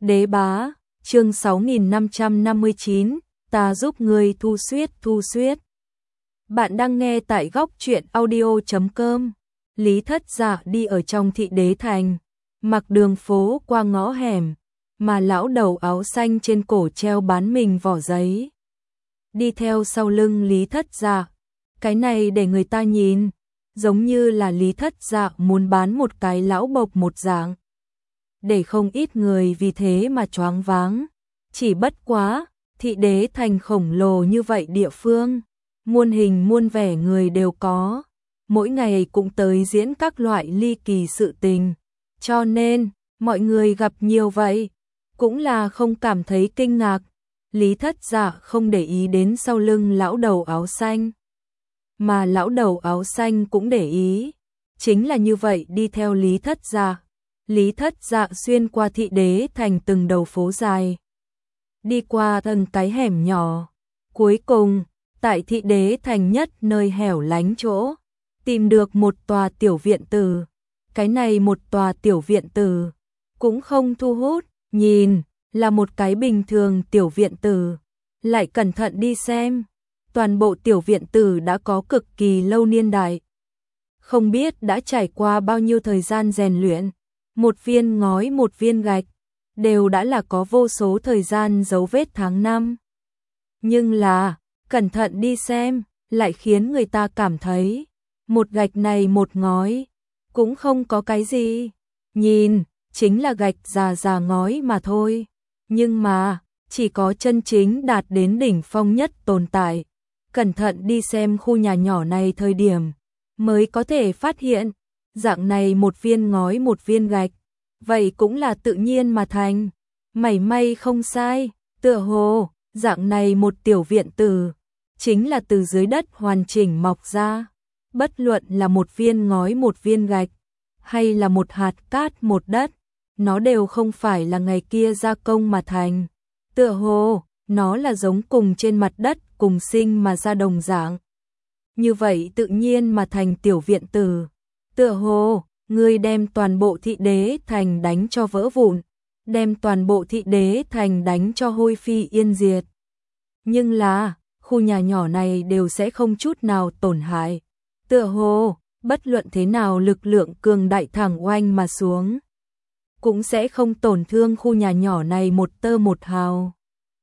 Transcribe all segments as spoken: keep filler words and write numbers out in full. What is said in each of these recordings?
Đế bá, chương sáu nghìn năm trăm năm mươi chín, ta giúp ngươi thu suyết thu suyết. Bạn đang nghe tại góc truyện audio chấm com. Lý Thất Dạ đi ở trong thị đế thành, mặc đường phố qua ngõ hẻm, mà lão đầu áo xanh trên cổ treo bán mình vỏ giấy. Đi theo sau lưng Lý Thất Dạ, cái này để người ta nhìn, giống như là Lý Thất Dạ muốn bán một cái lão bộc một dạng. Để không ít người vì thế mà choáng váng. Chỉ bất quá, thị đế thành khổng lồ như vậy địa phương, muôn hình muôn vẻ người đều có, mỗi ngày cũng tới diễn các loại ly kỳ sự tình, cho nên, mọi người gặp nhiều vậy, cũng là không cảm thấy kinh ngạc. Lý Thất Dạ không để ý đến sau lưng lão đầu áo xanh, mà lão đầu áo xanh cũng để ý, chính là như vậy đi theo Lý Thất Dạ. Lý Thất Dạ xuyên qua thị đế thành từng đầu phố dài, đi qua từng cái hẻm nhỏ, cuối cùng, tại thị đế thành nhất nơi hẻo lánh chỗ, tìm được một tòa tiểu viện tử. Cái này một tòa tiểu viện tử, cũng không thu hút, nhìn, là một cái bình thường tiểu viện tử, lại cẩn thận đi xem, toàn bộ tiểu viện tử đã có cực kỳ lâu niên đại. Không biết đã trải qua bao nhiêu thời gian rèn luyện. Một viên ngói một viên gạch, đều đã là có vô số thời gian dấu vết tháng năm. Nhưng là, cẩn thận đi xem, lại khiến người ta cảm thấy, một gạch này một ngói, cũng không có cái gì. Nhìn, chính là gạch già già ngói mà thôi. Nhưng mà, chỉ có chân chính đạt đến đỉnh phong nhất tồn tại. Cẩn thận đi xem khu nhà nhỏ này thời điểm, mới có thể phát hiện. Dạng này một viên ngói một viên gạch, vậy cũng là tự nhiên mà thành, mảy may không sai, tựa hồ, dạng này một tiểu viện tử, chính là từ dưới đất hoàn chỉnh mọc ra, bất luận là một viên ngói một viên gạch, hay là một hạt cát một đất, nó đều không phải là ngày kia gia công mà thành, tựa hồ, nó là giống cùng trên mặt đất cùng sinh mà ra đồng dạng. Như vậy tự nhiên mà thành tiểu viện tử. Tựa hồ, ngươi đem toàn bộ thị đế thành đánh cho vỡ vụn, đem toàn bộ thị đế thành đánh cho hôi phi yên diệt. Nhưng là, khu nhà nhỏ này đều sẽ không chút nào tổn hại. Tựa hồ, bất luận thế nào lực lượng cường đại thẳng oanh mà xuống, cũng sẽ không tổn thương khu nhà nhỏ này một tơ một hào.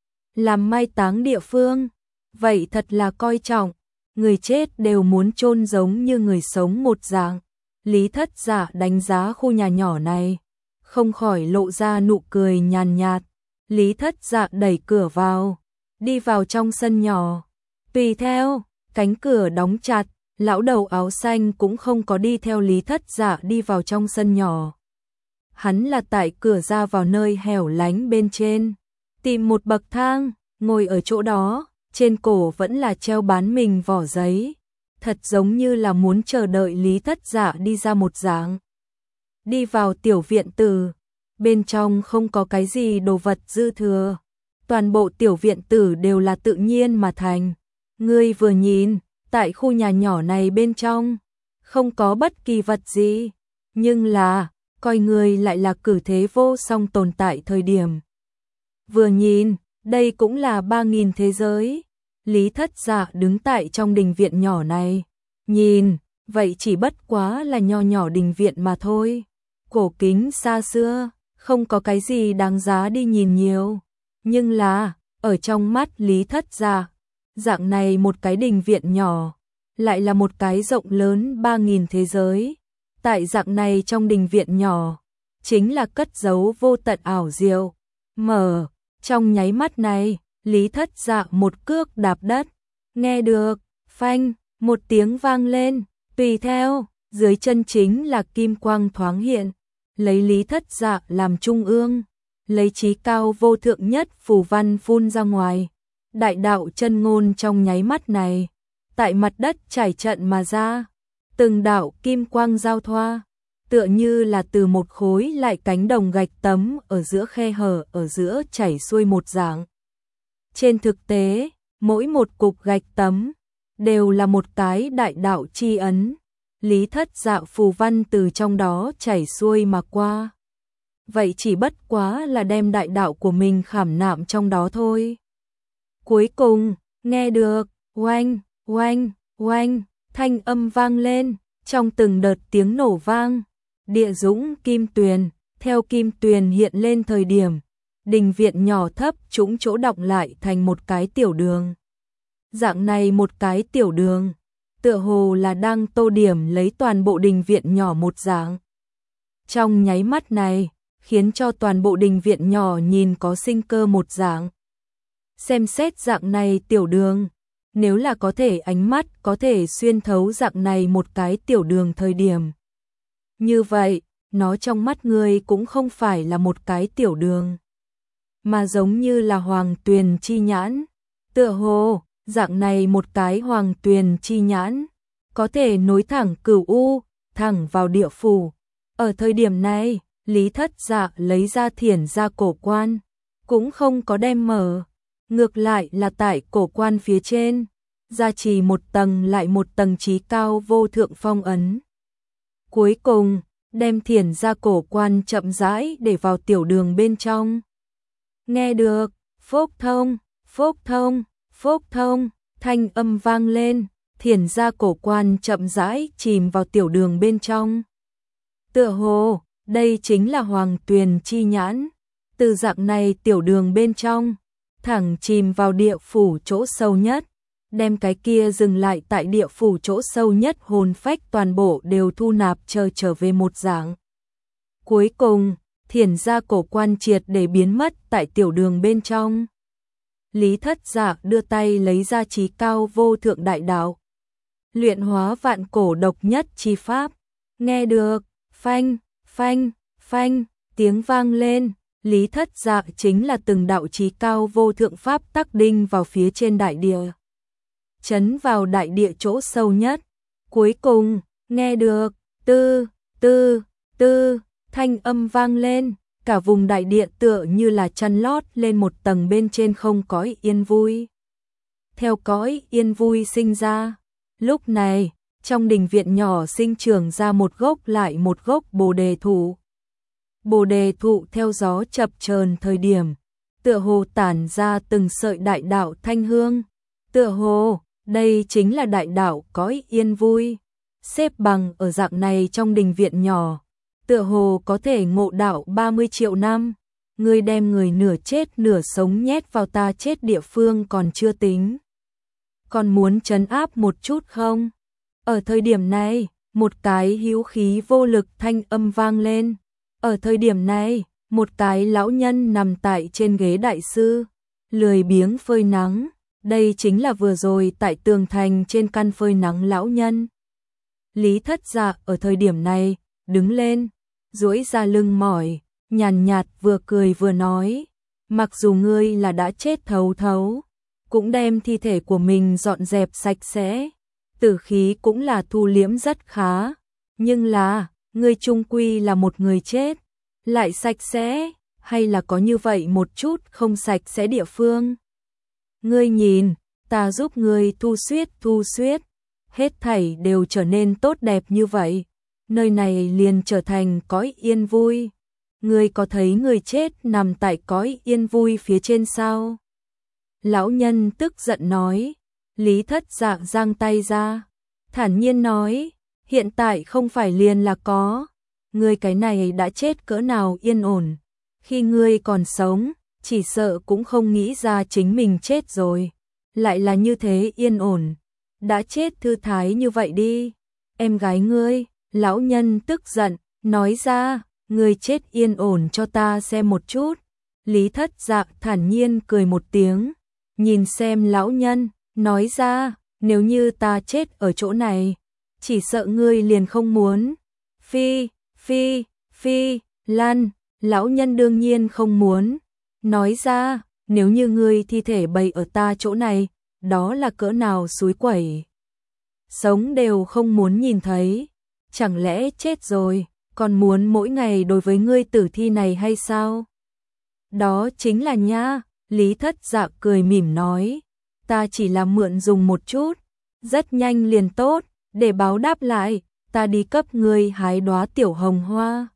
Làm mai táng địa phương, vậy thật là coi trọng, người chết đều muốn chôn giống như người sống một dạng. Lý Thất Dạ đánh giá khu nhà nhỏ này, không khỏi lộ ra nụ cười nhàn nhạt. Lý Thất Dạ đẩy cửa vào, đi vào trong sân nhỏ. Tùy theo, cánh cửa đóng chặt, lão đầu áo xanh cũng không có đi theo Lý Thất Dạ đi vào trong sân nhỏ. Hắn là tại cửa ra vào nơi hẻo lánh bên trên, tìm một bậc thang, ngồi ở chỗ đó, trên cổ vẫn là treo bán mình vỏ giấy. Thật giống như là muốn chờ đợi Lý Thất Dạ đi ra một dạng. Đi vào tiểu viện tử, bên trong không có cái gì đồ vật dư thừa. Toàn bộ tiểu viện tử đều là tự nhiên mà thành. Ngươi vừa nhìn, tại khu nhà nhỏ này bên trong, không có bất kỳ vật gì. Nhưng là, coi người lại là cử thế vô song tồn tại thời điểm. Vừa nhìn, đây cũng là ba nghìn thế giới. Lý Thất Dạ đứng tại trong đình viện nhỏ này, nhìn, vậy chỉ bất quá là nho nhỏ đình viện mà thôi. Cổ kính xa xưa, không có cái gì đáng giá đi nhìn nhiều. Nhưng là, ở trong mắt Lý Thất Dạ, dạng này một cái đình viện nhỏ, lại là một cái rộng lớn ba nghìn thế giới. Tại dạng này trong đình viện nhỏ, chính là cất giấu vô tận ảo diệu. Mở, trong nháy mắt này, Lý Thất Dạ một cước đạp đất, nghe được, phanh, một tiếng vang lên, tùy theo, dưới chân chính là kim quang thoáng hiện, lấy Lý Thất Dạ làm trung ương, lấy chí cao vô thượng nhất phù văn phun ra ngoài, đại đạo chân ngôn trong nháy mắt này, tại mặt đất trải trận mà ra, từng đạo kim quang giao thoa, tựa như là từ một khối lại cánh đồng gạch tấm ở giữa khe hở ở giữa chảy xuôi một dạng. Trên thực tế, mỗi một cục gạch tấm đều là một cái đại đạo chi ấn. Lý Thất Dạ phù văn từ trong đó chảy xuôi mà qua. vậy chỉ bất quá là đem đại đạo của mình khảm nạm trong đó thôi. Cuối cùng, nghe được, oanh, oanh, oanh, thanh âm vang lên, trong từng đợt tiếng nổ vang, địa dũng kim tuyền, theo kim tuyền hiện lên thời điểm, đình viện nhỏ thấp trũng chỗ đọng lại thành một cái tiểu đường. Dạng này một cái tiểu đường, tựa hồ là đang tô điểm lấy toàn bộ đình viện nhỏ một dạng. Trong nháy mắt này, khiến cho toàn bộ đình viện nhỏ nhìn có sinh cơ một dạng. Xem xét dạng này tiểu đường, nếu là có thể ánh mắt có thể xuyên thấu dạng này một cái tiểu đường thời điểm. Như vậy, nó trong mắt ngươi cũng không phải là một cái tiểu đường, mà giống như là hoàng tuyền chi nhãn. Tựa hồ, dạng này một cái hoàng tuyền chi nhãn, có thể nối thẳng cửu u, thẳng vào địa phủ. Ở thời điểm này, Lý Thất Dạ lấy ra thiền ra cổ quan, cũng không có đem mở, ngược lại là tại cổ quan phía trên, gia trì một tầng lại một tầng trí cao vô thượng phong ấn. Cuối cùng, đem thiền ra cổ quan chậm rãi để vào tiểu đường bên trong. Nghe được, phốc thông, phốc thông, phốc thông, thanh âm vang lên, thiền ra cổ quan chậm rãi chìm vào tiểu đường bên trong. Tựa hồ, đây chính là hoàng tuyền chi nhãn, từ dạng này tiểu đường bên trong, thẳng chìm vào địa phủ chỗ sâu nhất, đem cái kia dừng lại tại địa phủ chỗ sâu nhất hồn phách toàn bộ đều thu nạp chờ trở về một dạng. Cuối cùng, thiền ra cổ quan triệt để biến mất tại tiểu đường bên trong. Lý Thất Dạ đưa tay lấy ra trí cao vô thượng đại đạo, luyện hóa vạn cổ độc nhất chi pháp. Nghe được, phanh, phanh, phanh, tiếng vang lên, Lý Thất Dạ chính là từng đạo trí cao vô thượng pháp tắc đinh vào phía trên đại địa, chấn vào đại địa chỗ sâu nhất. Cuối cùng, nghe được, tư, tư, tư, thanh âm vang lên, cả vùng đại địa tựa như là chăn lót lên một tầng bên trên không cõi yên vui. Theo cõi yên vui sinh ra, lúc này, trong đình viện nhỏ sinh trưởng ra một gốc lại một gốc bồ đề thụ. Bồ đề thụ theo gió chập chờn thời điểm, tựa hồ tản ra từng sợi đại đạo thanh hương. Tựa hồ, đây chính là đại đạo cõi yên vui. Xếp bằng ở dạng này trong đình viện nhỏ, tựa hồ có thể ngộ đạo ba mươi triệu năm. Ngươi đem người nửa chết nửa sống nhét vào ta chết địa phương còn chưa tính, còn muốn trấn áp một chút không? Ở thời điểm này, một cái hữu khí vô lực thanh âm vang lên. Ở thời điểm này, một cái lão nhân nằm tại trên ghế đại sư, lười biếng phơi nắng. Đây chính là vừa rồi tại tường thành trên căn phơi nắng lão nhân. Lý Thất Dạ ở thời điểm này, đứng lên, duỗi ra lưng mỏi, nhàn nhạt vừa cười vừa nói, mặc dù ngươi là đã chết thấu thấu, cũng đem thi thể của mình dọn dẹp sạch sẽ, tử khí cũng là thu liễm rất khá, nhưng là, ngươi chung quy là một người chết, lại sạch sẽ, hay là có như vậy một chút không sạch sẽ địa phương. Ngươi nhìn, ta giúp ngươi thu xuyết thu xuyết, hết thảy đều trở nên tốt đẹp như vậy, nơi này liền trở thành cõi yên vui. Ngươi có thấy người chết nằm tại cõi yên vui phía trên sao? Lão nhân tức giận nói. Lý Thất Dạ giang tay ra, thản nhiên nói, hiện tại không phải liền là có, ngươi cái này đã chết cỡ nào yên ổn, khi ngươi còn sống, chỉ sợ cũng không nghĩ ra chính mình chết rồi, lại là như thế yên ổn, đã chết thư thái như vậy đi. Em gái ngươi, lão nhân tức giận, nói ra, ngươi chết yên ổn cho ta xem một chút. Lý Thất Dạ thản nhiên cười một tiếng, nhìn xem lão nhân, nói ra, nếu như ta chết ở chỗ này, chỉ sợ ngươi liền không muốn. Phi, phi, phi, lăn, lão nhân đương nhiên không muốn. Nói ra, nếu như ngươi thi thể bày ở ta chỗ này, đó là cỡ nào suối quẩy. Sống đều không muốn nhìn thấy, chẳng lẽ chết rồi, còn muốn mỗi ngày đối với ngươi tử thi này hay sao? Đó chính là nha, Lý Thất Dạ cười mỉm nói, ta chỉ là mượn dùng một chút, rất nhanh liền tốt, để báo đáp lại, ta đi cấp ngươi hái đóa tiểu hồng hoa,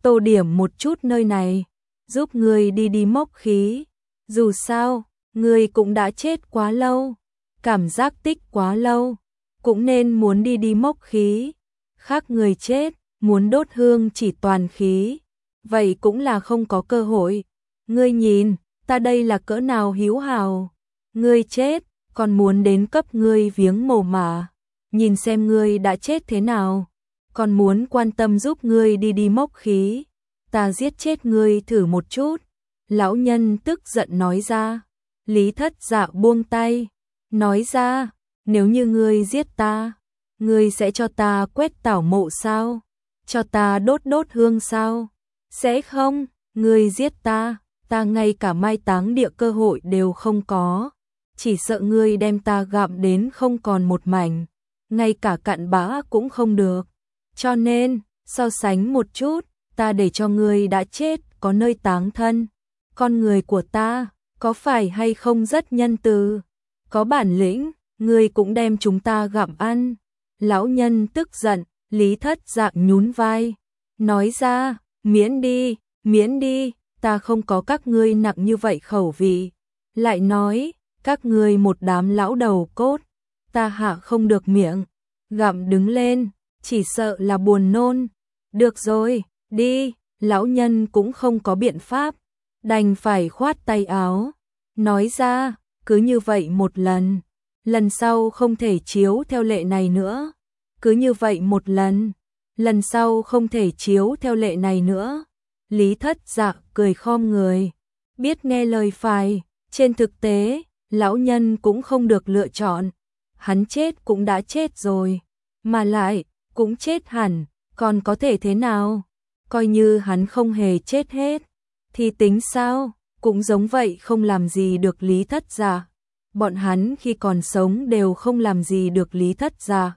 tô điểm một chút nơi này, giúp ngươi đi đi mốc khí. Dù sao, ngươi cũng đã chết quá lâu, cảm giác tích quá lâu, cũng nên muốn đi đi mốc khí. Khác người chết, muốn đốt hương chỉ toàn khí, vậy cũng là không có cơ hội. Ngươi nhìn, ta đây là cỡ nào hiếu hào. Ngươi chết, còn muốn đến cấp ngươi viếng mồ mà. Nhìn xem ngươi đã chết thế nào, còn muốn quan tâm giúp ngươi đi đi mốc khí. Ta giết chết ngươi thử một chút. Lão nhân tức giận nói ra. Lý Thất Dạ buông tay, nói ra, nếu như ngươi giết ta, ngươi sẽ cho ta quét tảo mộ sao? Cho ta đốt đốt hương sao? Sẽ không, ngươi giết ta, ta ngay cả mai táng địa cơ hội đều không có. Chỉ sợ ngươi đem ta gặm đến không còn một mảnh, ngay cả cặn bã cũng không được. Cho nên, so sánh một chút, ta để cho ngươi đã chết có nơi táng thân. Con người của ta, có phải hay không rất nhân từ? Có bản lĩnh, ngươi cũng đem chúng ta gặm ăn. Lão nhân tức giận, Lý Thất Dạ nhún vai, nói ra, miễn đi, miễn đi, ta không có các ngươi nặng như vậy khẩu vị. Lại nói, các ngươi một đám lão đầu cốt, ta hạ không được miệng, gặm đứng lên, chỉ sợ là buồn nôn. Được rồi, đi, lão nhân cũng không có biện pháp, đành phải khoát tay áo, nói ra, cứ như vậy một lần, lần sau không thể chiếu theo lệ này nữa. Cứ như vậy một lần, lần sau không thể chiếu theo lệ này nữa. Lý Thất Dạ cười khom người, biết nghe lời phải. Trên thực tế, lão nhân cũng không được lựa chọn. Hắn chết cũng đã chết rồi, mà lại, cũng chết hẳn, còn có thể thế nào? Coi như hắn không hề chết hết, thì tính sao? Cũng giống vậy không làm gì được Lý Thất Dạ. Bọn hắn khi còn sống đều không làm gì được Lý Thất Dạ.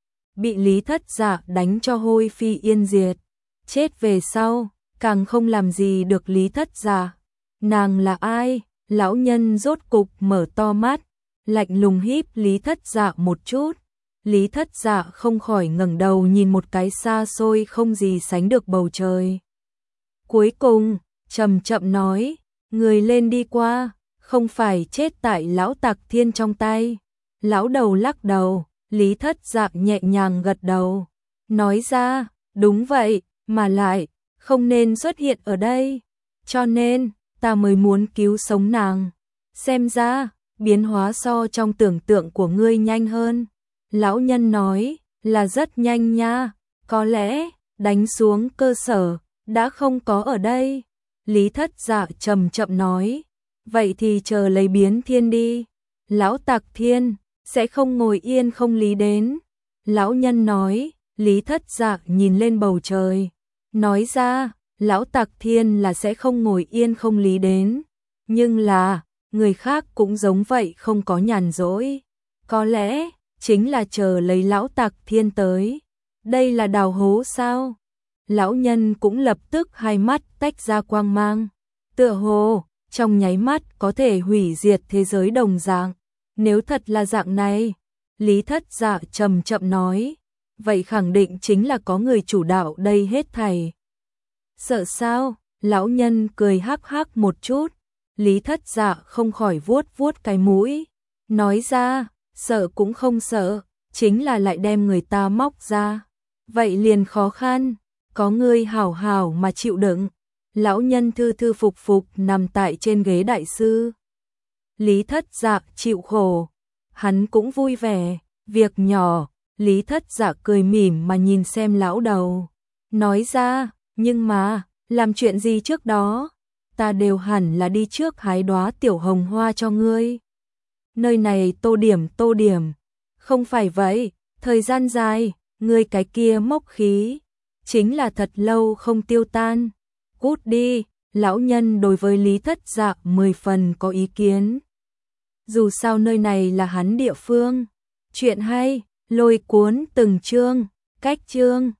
Bị Lý Thất Dạ đánh cho hôi phi yên diệt. Chết về sau, càng không làm gì được Lý Thất Dạ. Nàng là ai? Lão nhân rốt cục mở to mắt, lạnh lùng híp Lý Thất Dạ một chút. Lý Thất Dạ không khỏi ngẩng đầu nhìn một cái xa xôi không gì sánh được bầu trời. Cuối cùng, chậm chậm nói, người lên đi qua, không phải chết tại lão Tạc Thiên trong tay. Lão đầu lắc đầu, Lý Thất Dạ nhẹ nhàng gật đầu, nói ra, đúng vậy, mà lại, không nên xuất hiện ở đây. Cho nên, ta mới muốn cứu sống nàng. Xem ra, biến hóa so trong tưởng tượng của ngươi nhanh hơn. Lão nhân nói, là rất nhanh nha, có lẽ, đánh xuống cơ sở, đã không có ở đây. Lý Thất Dạ chậm chậm nói, vậy thì chờ lấy biến thiên đi. Lão Tạc Thiên sẽ không ngồi yên không lý đến. Lão nhân nói, Lý Thất Dạ nhìn lên bầu trời, nói ra, lão Tạc Thiên là sẽ không ngồi yên không lý đến. Nhưng là, người khác cũng giống vậy không có nhàn rỗi. Có lẽ, chính là chờ lấy lão Tạc Thiên tới. Đây là đào hố sao? Lão nhân cũng lập tức hai mắt tách ra quang mang. Tựa hồ, trong nháy mắt có thể hủy diệt thế giới đồng dạng. Nếu thật là dạng này, Lý Thất Dạ chậm chậm nói, vậy khẳng định chính là có người chủ đạo đây hết thảy. Sợ sao? Lão nhân cười hắc hắc một chút. Lý Thất Dạ không khỏi vuốt vuốt cái mũi, nói ra, sợ cũng không sợ, chính là lại đem người ta móc ra. Vậy liền khó khăn, có người hảo hảo mà chịu đựng. Lão nhân thư thư phục phục nằm tại trên ghế đại sư. Lý Thất Dạ chịu khổ, hắn cũng vui vẻ, việc nhỏ. Lý Thất Dạ cười mỉm mà nhìn xem lão đầu, nói ra, nhưng mà, làm chuyện gì trước đó, ta đều hẳn là đi trước hái đóa tiểu hồng hoa cho ngươi. Nơi này tô điểm tô điểm, không phải vậy, thời gian dài, ngươi cái kia mốc khí, chính là thật lâu không tiêu tan. Cút đi, lão nhân đối với Lý Thất Dạ mười phần có ý kiến. Dù sao nơi này là hắn địa phương. Chuyện hay, lôi cuốn từng chương, cách chương.